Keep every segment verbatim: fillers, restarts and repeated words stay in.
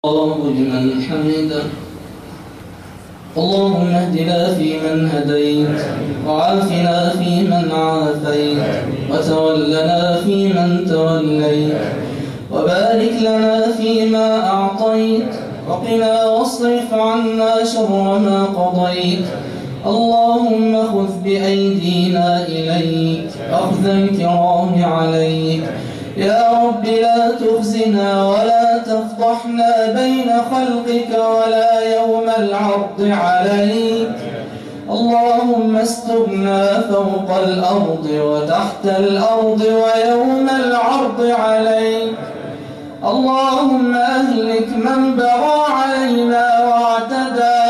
الله لمن حمده. اللهم اهدنا فيمن هديت، وعافنا فيمن عافيت، وتولنا فيمن توليت، وبارك لنا فيما أعطيت، وقنا واصرف عنا شر ما قضيت. اللهم خذ بأيدينا إليك أخذ الكرام عليك. يا رب لا تخزنا ولا تفضحنا بين خلقك ولا يوم العرض عليك. اللهم استرنا فوق الأرض وتحت الأرض ويوم العرض عليك. اللهم أهلك من بغى علينا واعتدى.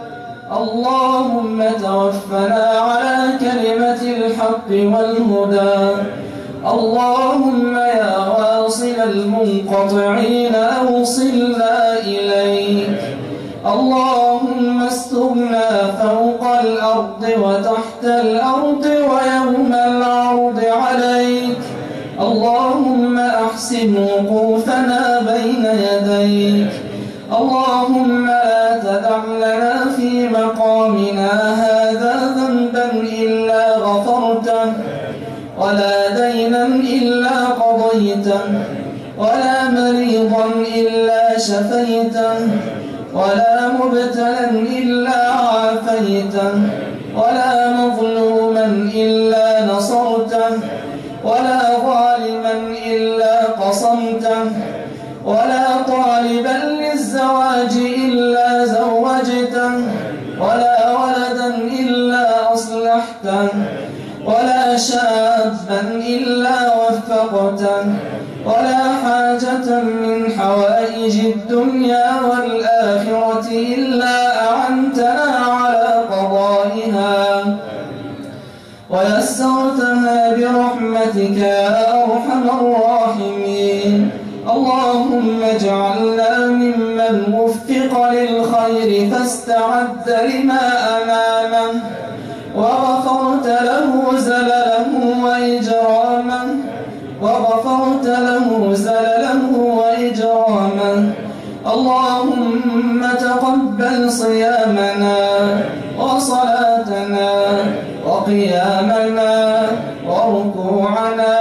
اللهم توفنا على كلمة الحق والهدى. اللهم يا واصل المنقطعين أوصلنا إليك. اللهم استرنا فوق الأرض وتحت الأرض ويوم العرض عليك. اللهم أحسن وقوفنا بين يديك. اللهم لا تدع لنا في مقامنا هذا ذنبا إلا غفرته، ولا دينا إلا قضيته، ولا مريضا إلا شفيته، ولا مبتلا إلا عافيته، ولا مظلوما إلا نصرته، ولا ظالما إلا قصمته، ولا طالبا للزواج إلا زوجته، ولا ولدا إلا أصلحته، ولا شابا إلا وفقته، ولا حاجة من حوائج الدنيا والآخرة إلا أعنتنا على قضائها ويسرتها برحمتك يا أرحم الراحمين. اللهم اجعلنا ممن وفق للخير فاستعد لما أمامه، وغفرت له زلله وإجرامه وغفرت له زلله وإجرامه. اللهم تقبل صيامنا وصلاتنا وقيامنا وركوعنا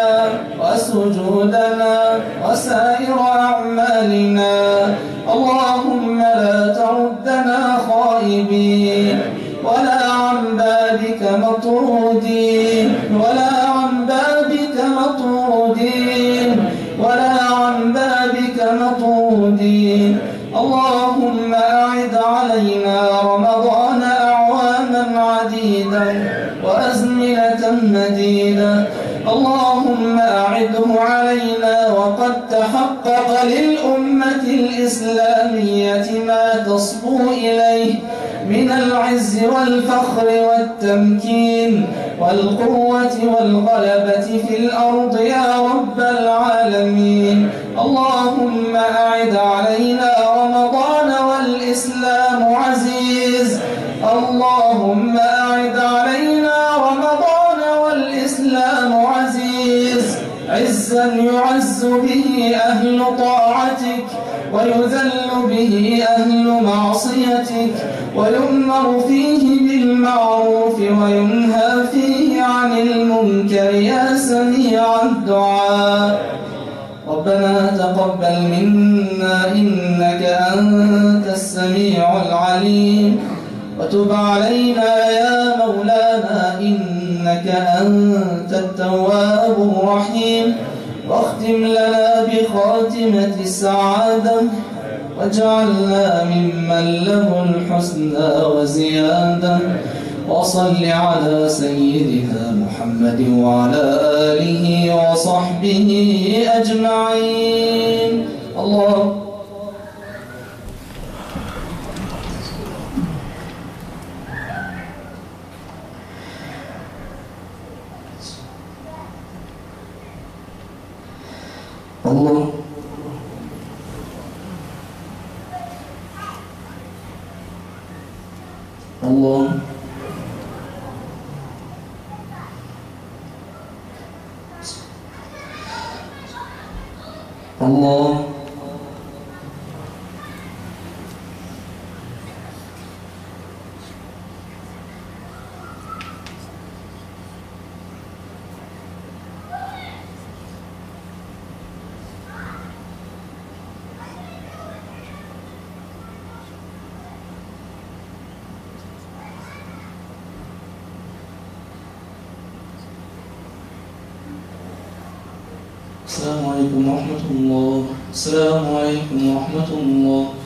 وسجودنا وسائر أعمالنا. اللهم لا تردنا خائبين، ولا عن بابك مطرودين، ولا عن بابك مطرودين، ولا عن بابك مطرودين. اللهم أعد علينا رمضان أعواما عديدة وأزمنة مديدة. اللهم أعده علينا وقد تحقق للأمة الإسلامية ما تصبو إليه من العز والفخر والتمكين والقوة والغلبة في الأرض يا رب العالمين. اللهم أعد علينا رمضان والإسلام عزيز. اللهم أعد علينا رمضان والإسلام عزيز، عزا يعز به أهل طاعتك ويذل به أهل معصيتك، ويؤمر فيه بالمعروف وينهى فيه عن المنكر يا سميع الدعاء. ربنا تقبل منا إنك أنت السميع العليم، وتب علينا يا مولانا إنك أنت التواب الرحيم، واختم لنا بخاتمة السعادة، واجعلنا ممن له الحسنى وزيادة. وصل على سيدنا محمد وعلى آله وصحبه أجمعين. الله الله الله الله السلام عليكم ورحمة الله. السلام عليكم ورحمة الله.